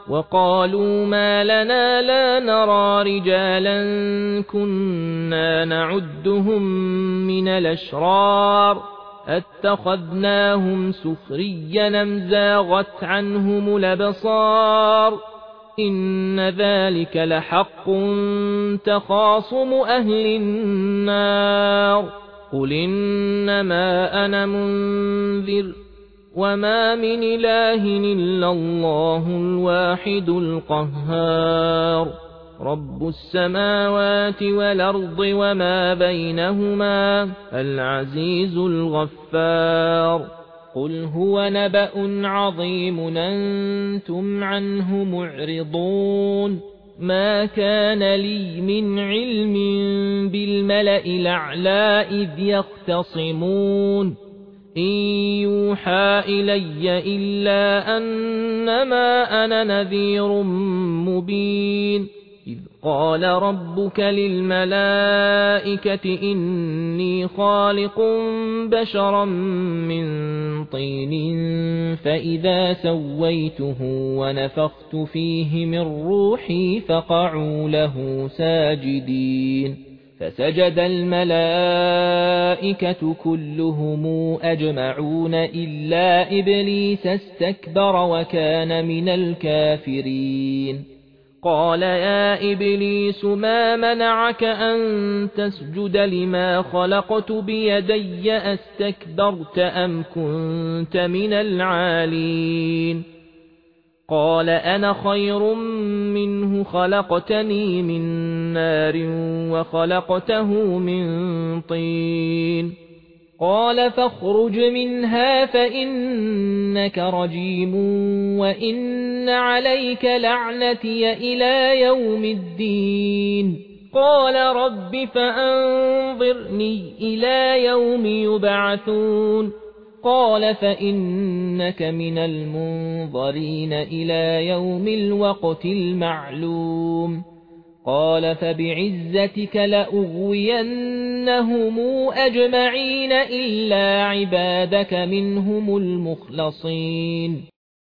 وقالوا ما لنا لا نرى رجالا كنا نعدهم من الأشرار اتخذناهم سخريا أم زاغت عنهم الأبصار إن ذلك لحق تخاصم أهل النار قل إنما أنا منذر وما من إله إلا الله الواحد القهار رب السماوات والأرض وما بينهما العزيز الغفار قل هو نبأ عظيم أنتم عنه معرضون ما كان لي من علم بالملأ الأعلى إذ يختصمون إن يوحى إلي إلا أنما أنا نذير مبين إذ قال ربك للملائكة إني خالق بشرا من طين فإذا سويته ونفخت فيه من روحي فقعوا له ساجدين فسجد الملائكة كلهم أجمعون إلا إبليس استكبر وكان من الكافرين قال يا إبليس ما منعك أن تسجد لما خلقت بيدي أستكبرت أم كنت من العالين قال أنا خير منه خلقتني من نار وخلقته من طين قال فاخرج منها فإنك رجيم وإن عليك لعنتي إلى يوم الدين قال رب فأنظرني إلى يوم يبعثون قال فإنك من المنظرين إلى يوم الوقت المعلوم قال فبعزتك لأغوينهم أجمعين إلا عبادك منهم المخلصين